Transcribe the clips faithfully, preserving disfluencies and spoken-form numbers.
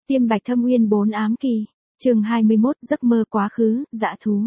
Tiêm bạch thâm uyên bốn ám kỳ. Chương hai mươi mốt, giấc mơ quá khứ, dã thú.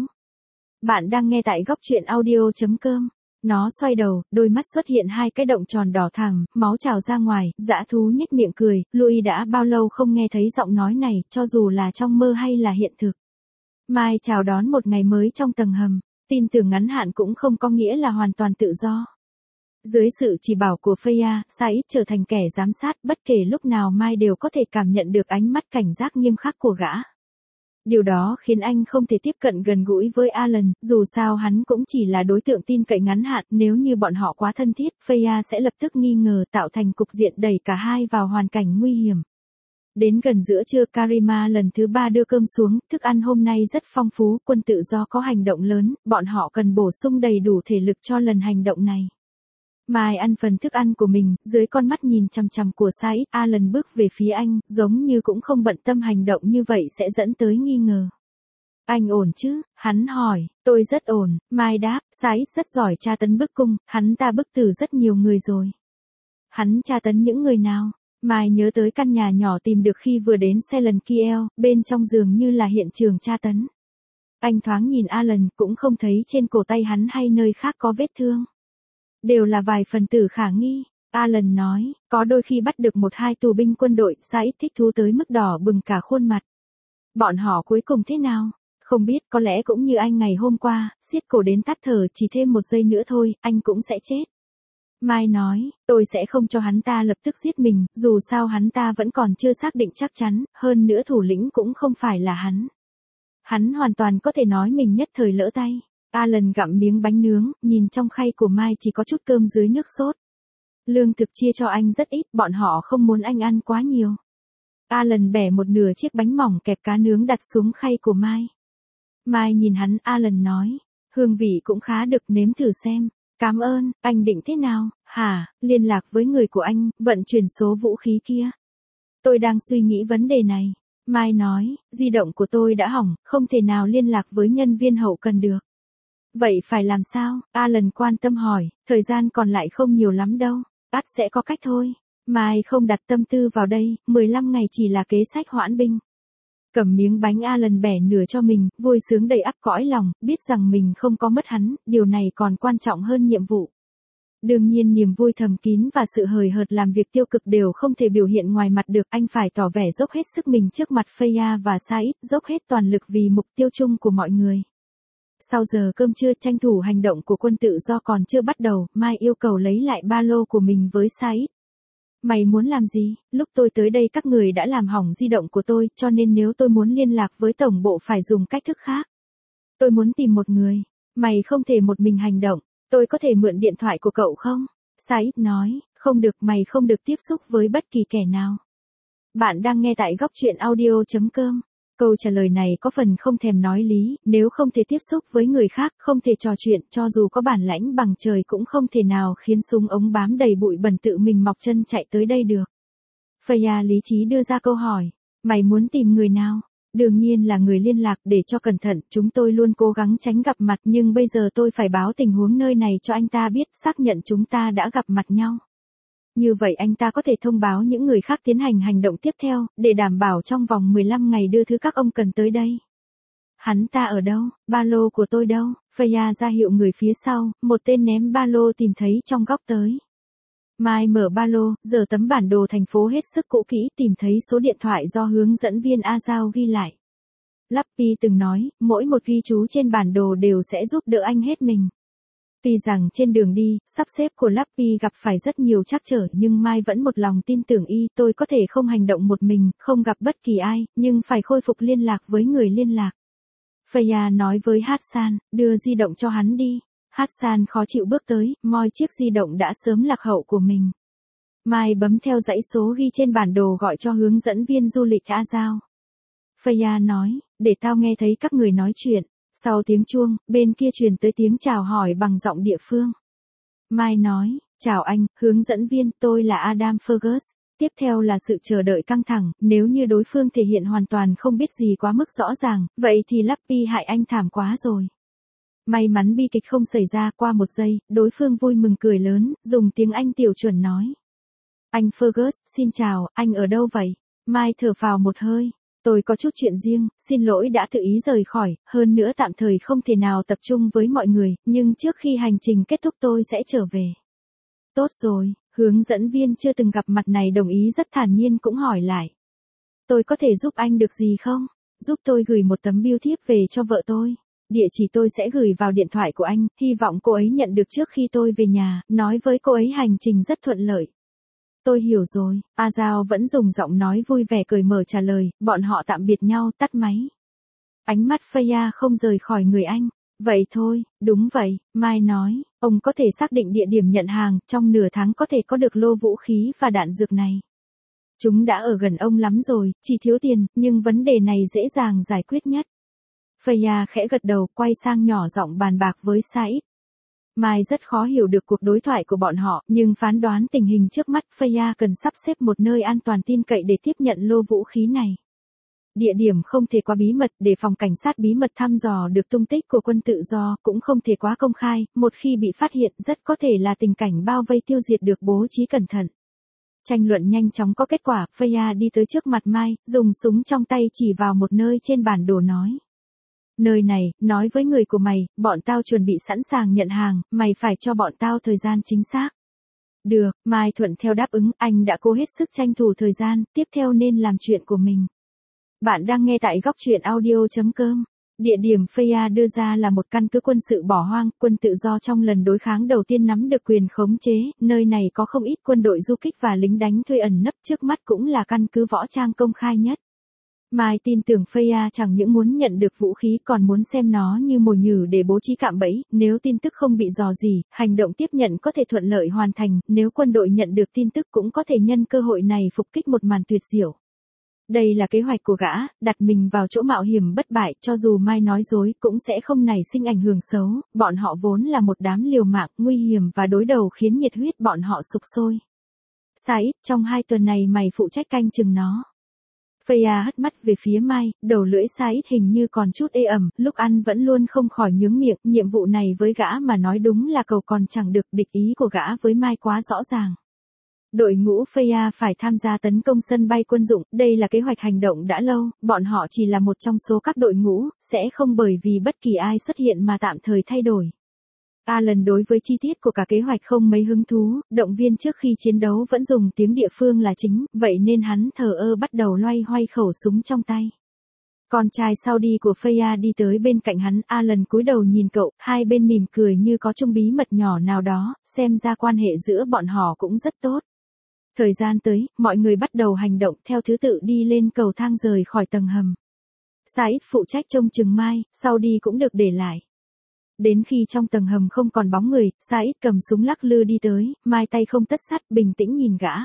Bạn đang nghe tại góc truyện audio chấm com. Nó xoay đầu, đôi mắt xuất hiện hai cái động tròn đỏ thẳm, máu trào ra ngoài, dã thú nhếch miệng cười, Louis đã bao lâu không nghe thấy giọng nói này, cho dù là trong mơ hay là hiện thực. Mai chào đón một ngày mới trong tầng hầm, tin tưởng ngắn hạn cũng không có nghĩa là hoàn toàn tự do. Dưới sự chỉ bảo của Freya, Said trở thành kẻ giám sát, bất kể lúc nào Mai đều có thể cảm nhận được ánh mắt cảnh giác nghiêm khắc của gã. Điều đó khiến anh không thể tiếp cận gần gũi với Alan, dù sao hắn cũng chỉ là đối tượng tin cậy ngắn hạn, nếu như bọn họ quá thân thiết, Freya sẽ lập tức nghi ngờ tạo thành cục diện đẩy cả hai vào hoàn cảnh nguy hiểm. Đến gần giữa trưa Karima lần thứ ba đưa cơm xuống, thức ăn hôm nay rất phong phú, quân tự do có hành động lớn, bọn họ cần bổ sung đầy đủ thể lực cho lần hành động này. Mai ăn phần thức ăn của mình, dưới con mắt nhìn chằm chằm của Said, Alan bước về phía anh, giống như cũng không bận tâm hành động như vậy sẽ dẫn tới nghi ngờ. Anh ổn chứ? Hắn hỏi. Tôi rất ổn, Mai đáp, Said rất giỏi tra tấn bức cung, hắn ta bức tử rất nhiều người rồi. Hắn tra tấn những người nào? Mai nhớ tới căn nhà nhỏ tìm được khi vừa đến Selen Kiel, bên trong giường như là hiện trường tra tấn. Anh thoáng nhìn Alan, cũng không thấy trên cổ tay hắn hay nơi khác có vết thương. Đều là vài phần tử khả nghi, Alan nói, có đôi khi bắt được một hai tù binh quân đội, Said thích thú tới mức đỏ bừng cả khuôn mặt. Bọn họ cuối cùng thế nào? Không biết, có lẽ cũng như anh ngày hôm qua, siết cổ đến tắt thở, chỉ thêm một giây nữa thôi, anh cũng sẽ chết. Mai nói, tôi sẽ không cho hắn ta lập tức giết mình, dù sao hắn ta vẫn còn chưa xác định chắc chắn, hơn nữa thủ lĩnh cũng không phải là hắn. Hắn hoàn toàn có thể nói mình nhất thời lỡ tay. Alan gặm miếng bánh nướng, nhìn trong khay của Mai chỉ có chút cơm dưới nước sốt. Lương thực chia cho anh rất ít, bọn họ không muốn anh ăn quá nhiều. Alan bẻ một nửa chiếc bánh mỏng kẹp cá nướng đặt xuống khay của Mai. Mai nhìn hắn, Alan nói, hương vị cũng khá được, nếm thử xem. Cảm ơn, anh định thế nào? Hả, liên lạc với người của anh, vận chuyển số vũ khí kia. Tôi đang suy nghĩ vấn đề này. Mai nói, di động của tôi đã hỏng, không thể nào liên lạc với nhân viên hậu cần được. Vậy phải làm sao? Alan quan tâm hỏi, thời gian còn lại không nhiều lắm đâu. Ắt sẽ có cách thôi. Mai không đặt tâm tư vào đây, mười lăm ngày chỉ là kế sách hoãn binh. Cầm miếng bánh Alan bẻ nửa cho mình, vui sướng đầy ắp cõi lòng, biết rằng mình không có mất hắn, điều này còn quan trọng hơn nhiệm vụ. Đương nhiên niềm vui thầm kín và sự hời hợt làm việc tiêu cực đều không thể biểu hiện ngoài mặt được, anh phải tỏ vẻ dốc hết sức mình trước mặt Freya và Said, dốc hết toàn lực vì mục tiêu chung của mọi người. Sau giờ cơm trưa, tranh thủ hành động của quân tự do còn chưa bắt đầu, Mai yêu cầu lấy lại ba lô của mình với Said. Mày muốn làm gì? Lúc tôi tới đây các người đã làm hỏng di động của tôi, cho nên nếu tôi muốn liên lạc với tổng bộ phải dùng cách thức khác. Tôi muốn tìm một người. Mày không thể một mình hành động. Tôi có thể mượn điện thoại của cậu không? Said nói, không được, mày không được tiếp xúc với bất kỳ kẻ nào. Bạn đang nghe tại góc truyện audio chấm com. Câu trả lời này có phần không thèm nói lý, nếu không thể tiếp xúc với người khác, không thể trò chuyện, cho dù có bản lãnh bằng trời cũng không thể nào khiến súng ống bám đầy bụi bẩn tự mình mọc chân chạy tới đây được. Freya lý trí đưa ra câu hỏi, mày muốn tìm người nào? Đương nhiên là người liên lạc, để cho cẩn thận, chúng tôi luôn cố gắng tránh gặp mặt, nhưng bây giờ tôi phải báo tình huống nơi này cho anh ta biết, xác nhận chúng ta đã gặp mặt nhau. Như vậy anh ta có thể thông báo những người khác tiến hành hành động tiếp theo, để đảm bảo trong vòng mười lăm ngày đưa thứ các ông cần tới đây. Hắn ta ở đâu? Ba lô của tôi đâu? Freya ra hiệu người phía sau, một tên ném ba lô tìm thấy trong góc tới. Mai mở ba lô, giờ tấm bản đồ thành phố hết sức cũ kỹ, tìm thấy số điện thoại do hướng dẫn viên Azao ghi lại. Lappy từng nói, mỗi một ghi chú trên bản đồ đều sẽ giúp đỡ anh hết mình. Tuy rằng trên đường đi, sắp xếp của Lappy gặp phải rất nhiều trắc trở, nhưng Mai vẫn một lòng tin tưởng y, tôi có thể không hành động một mình, không gặp bất kỳ ai, nhưng phải khôi phục liên lạc với người liên lạc. Freya nói với Hassan, đưa di động cho hắn đi. Hassan khó chịu bước tới, moi chiếc di động đã sớm lạc hậu của mình. Mai bấm theo dãy số ghi trên bản đồ gọi cho hướng dẫn viên du lịch Azao. Freya nói, để tao nghe thấy các người nói chuyện. Sau tiếng chuông, bên kia truyền tới tiếng chào hỏi bằng giọng địa phương. Mai nói, chào anh, hướng dẫn viên, tôi là Adam Fergus. Tiếp theo là sự chờ đợi căng thẳng, nếu như đối phương thể hiện hoàn toàn không biết gì quá mức rõ ràng, vậy thì Lappy hại anh thảm quá rồi. May mắn bi kịch không xảy ra, qua một giây, đối phương vui mừng cười lớn, dùng tiếng Anh tiểu chuẩn nói. Anh Fergus, xin chào, anh ở đâu vậy? Mai thở phào một hơi. Tôi có chút chuyện riêng, xin lỗi đã tự ý rời khỏi, hơn nữa tạm thời không thể nào tập trung với mọi người, nhưng trước khi hành trình kết thúc tôi sẽ trở về. Tốt rồi, hướng dẫn viên chưa từng gặp mặt này đồng ý rất thản nhiên cũng hỏi lại. Tôi có thể giúp anh được gì không? Giúp tôi gửi một tấm bưu thiếp về cho vợ tôi. Địa chỉ tôi sẽ gửi vào điện thoại của anh, hy vọng cô ấy nhận được trước khi tôi về nhà, nói với cô ấy hành trình rất thuận lợi. Tôi hiểu rồi, A Giao vẫn dùng giọng nói vui vẻ cười mở trả lời, bọn họ tạm biệt nhau tắt máy. Ánh mắt Freya không rời khỏi người anh. Vậy thôi, đúng vậy, Mai nói, ông có thể xác định địa điểm nhận hàng, trong nửa tháng có thể có được lô vũ khí và đạn dược này. Chúng đã ở gần ông lắm rồi, chỉ thiếu tiền, nhưng vấn đề này dễ dàng giải quyết nhất. Freya khẽ gật đầu, quay sang nhỏ giọng bàn bạc với Said. Mai rất khó hiểu được cuộc đối thoại của bọn họ, nhưng phán đoán tình hình trước mắt, Freya cần sắp xếp một nơi an toàn tin cậy để tiếp nhận lô vũ khí này. Địa điểm không thể quá bí mật để phòng cảnh sát bí mật thăm dò được tung tích của quân tự do, cũng không thể quá công khai, một khi bị phát hiện rất có thể là tình cảnh bao vây tiêu diệt được bố trí cẩn thận. Tranh luận nhanh chóng có kết quả, Freya đi tới trước mặt Mai, dùng súng trong tay chỉ vào một nơi trên bản đồ nói. Nơi này, nói với người của mày, bọn tao chuẩn bị sẵn sàng nhận hàng, mày phải cho bọn tao thời gian chính xác. Được, Mai thuận theo đáp ứng, anh đã cố hết sức tranh thủ thời gian, tiếp theo nên làm chuyện của mình. Bạn đang nghe tại góc truyện audio chấm com. Địa điểm Freya đưa ra là một căn cứ quân sự bỏ hoang, quân tự do trong lần đối kháng đầu tiên nắm được quyền khống chế, nơi này có không ít quân đội du kích và lính đánh thuê ẩn nấp, trước mắt cũng là căn cứ võ trang công khai nhất. Mai tin tưởng Freya chẳng những muốn nhận được vũ khí còn muốn xem nó như mồi nhử để bố trí cạm bẫy, nếu tin tức không bị dò dỉ, hành động tiếp nhận có thể thuận lợi hoàn thành, nếu quân đội nhận được tin tức cũng có thể nhân cơ hội này phục kích một màn tuyệt diệu. Đây là kế hoạch của gã, đặt mình vào chỗ mạo hiểm bất bại, cho dù Mai nói dối cũng sẽ không nảy sinh ảnh hưởng xấu, bọn họ vốn là một đám liều mạng, nguy hiểm và đối đầu khiến nhiệt huyết bọn họ sục sôi. Said, trong hai tuần này mày phụ trách canh chừng nó. Freya hất mắt về phía Mai, đầu lưỡi Said hình như còn chút ê ẩm, lúc ăn vẫn luôn không khỏi nhướng miệng, nhiệm vụ này với gã mà nói đúng là cầu còn chẳng được, địch ý của gã với Mai quá rõ ràng. Đội ngũ Freya phải tham gia tấn công sân bay quân dụng, đây là kế hoạch hành động đã lâu, bọn họ chỉ là một trong số các đội ngũ, sẽ không bởi vì bất kỳ ai xuất hiện mà tạm thời thay đổi. Alan đối với chi tiết của cả kế hoạch không mấy hứng thú, động viên trước khi chiến đấu vẫn dùng tiếng địa phương là chính, vậy nên hắn thờ ơ bắt đầu loay hoay khẩu súng trong tay. Con trai sau đi của Freya đi tới bên cạnh hắn, Alan cúi đầu nhìn cậu, hai bên mỉm cười như có chung bí mật nhỏ nào đó, xem ra quan hệ giữa bọn họ cũng rất tốt. Thời gian tới, mọi người bắt đầu hành động theo thứ tự đi lên cầu thang rời khỏi tầng hầm. Said phụ trách trông chừng Mai, sau đi cũng được để lại. Đến khi trong tầng hầm không còn bóng người, Said cầm súng lắc lư đi tới, Mai tay không tất sắt, bình tĩnh nhìn gã.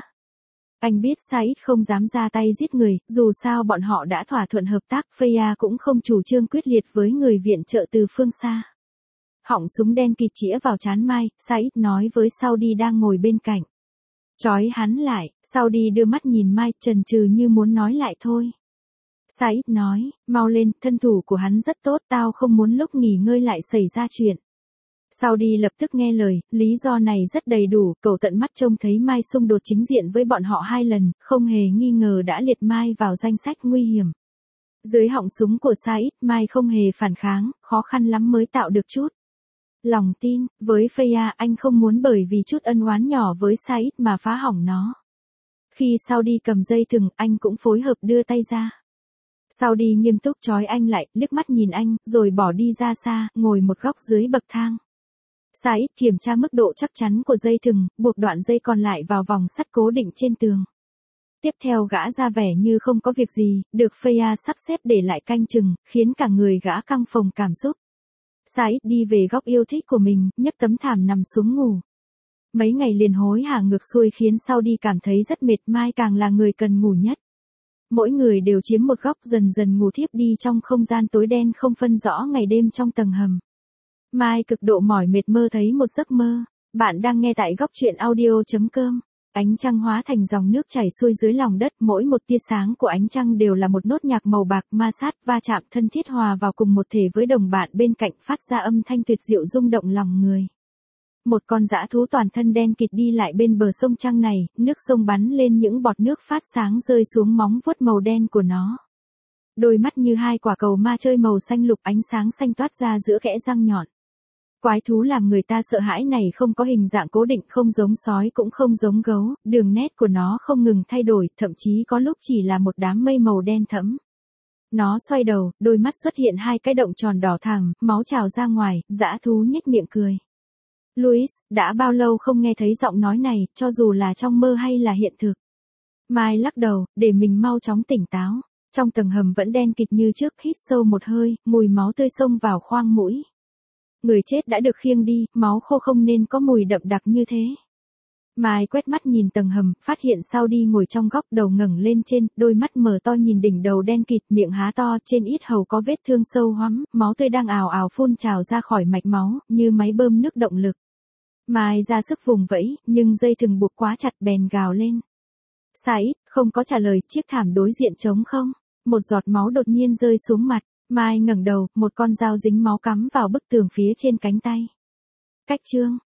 Anh biết Said không dám ra tay giết người, dù sao bọn họ đã thỏa thuận hợp tác, Freya cũng không chủ trương quyết liệt với người viện trợ từ phương xa. Họng súng đen kịt chĩa vào trán Mai, Said nói với Saudi đang ngồi bên cạnh. Chói hắn lại, Saudi đưa mắt nhìn Mai, chần chừ như muốn nói lại thôi. Said nói, mau lên, thân thủ của hắn rất tốt, tao không muốn lúc nghỉ ngơi lại xảy ra chuyện. Saudi lập tức nghe lời, lý do này rất đầy đủ, cậu tận mắt trông thấy Mai xung đột chính diện với bọn họ hai lần, không hề nghi ngờ đã liệt Mai vào danh sách nguy hiểm. Dưới họng súng của Said, Mai không hề phản kháng, khó khăn lắm mới tạo được chút lòng tin, với Freya anh không muốn bởi vì chút ân oán nhỏ với Said mà phá hỏng nó. Khi Saudi cầm dây thừng, anh cũng phối hợp đưa tay ra. Saudi nghiêm túc trói anh lại, liếc mắt nhìn anh, rồi bỏ đi ra xa, ngồi một góc dưới bậc thang. Said kiểm tra mức độ chắc chắn của dây thừng, buộc đoạn dây còn lại vào vòng sắt cố định trên tường. Tiếp theo gã ra vẻ như không có việc gì, được Freya sắp xếp để lại canh chừng, khiến cả người gã căng phồng cảm xúc. Said đi về góc yêu thích của mình, nhấc tấm thảm nằm xuống ngủ. Mấy ngày liền hối hả ngược xuôi khiến Saudi cảm thấy rất mệt, Mai càng là người cần ngủ nhất. Mỗi người đều chiếm một góc, dần dần ngủ thiếp đi trong không gian tối đen không phân rõ ngày đêm trong tầng hầm. Mai cực độ mỏi mệt mơ thấy một giấc mơ. Bạn đang nghe tại góc truyện audio chấm com. Ánh trăng hóa thành dòng nước chảy xuôi dưới lòng đất, mỗi một tia sáng của ánh trăng đều là một nốt nhạc màu bạc ma sát va chạm thân thiết hòa vào cùng một thể với đồng bạn bên cạnh phát ra âm thanh tuyệt diệu rung động lòng người. một con dã thú toàn thân đen kịt đi lại bên bờ sông trăng này, nước sông bắn lên những bọt nước phát sáng rơi xuống móng vuốt màu đen của nó. Đôi mắt như hai quả cầu ma chơi màu xanh lục, ánh sáng xanh toát ra giữa kẽ răng nhọn. Quái thú làm người ta sợ hãi này không có hình dạng cố định, không giống sói cũng không giống gấu, đường nét của nó không ngừng thay đổi, thậm chí có lúc chỉ là một đám mây màu đen thẫm. Nó xoay đầu, đôi mắt xuất hiện hai cái động tròn đỏ thẳm, máu trào ra ngoài, dã thú nhếch miệng cười. Louis, đã bao lâu không nghe thấy giọng nói này, cho dù là trong mơ hay là hiện thực. Mai lắc đầu, để mình mau chóng tỉnh táo. Trong tầng hầm vẫn đen kịt như trước, hít sâu một hơi, mùi máu tươi xông vào khoang mũi. Người chết đã được khiêng đi, máu khô không nên có mùi đậm đặc như thế. Mai quét mắt nhìn tầng hầm, phát hiện Sao đi ngồi trong góc, đầu ngẩng lên trên, đôi mắt mở to nhìn đỉnh đầu đen kịt, miệng há to, trên yết hầu có vết thương sâu hoắm, máu tươi đang ào ào phun trào ra khỏi mạch máu, như máy bơm nước động lực. Mai ra sức vùng vẫy, nhưng dây thừng buộc quá chặt, bèn gào lên. Said, không có trả lời, chiếc thảm đối diện trống không. Một giọt máu đột nhiên rơi xuống mặt, Mai ngẩng đầu, một con dao dính máu cắm vào bức tường phía trên cánh tay. Cách chương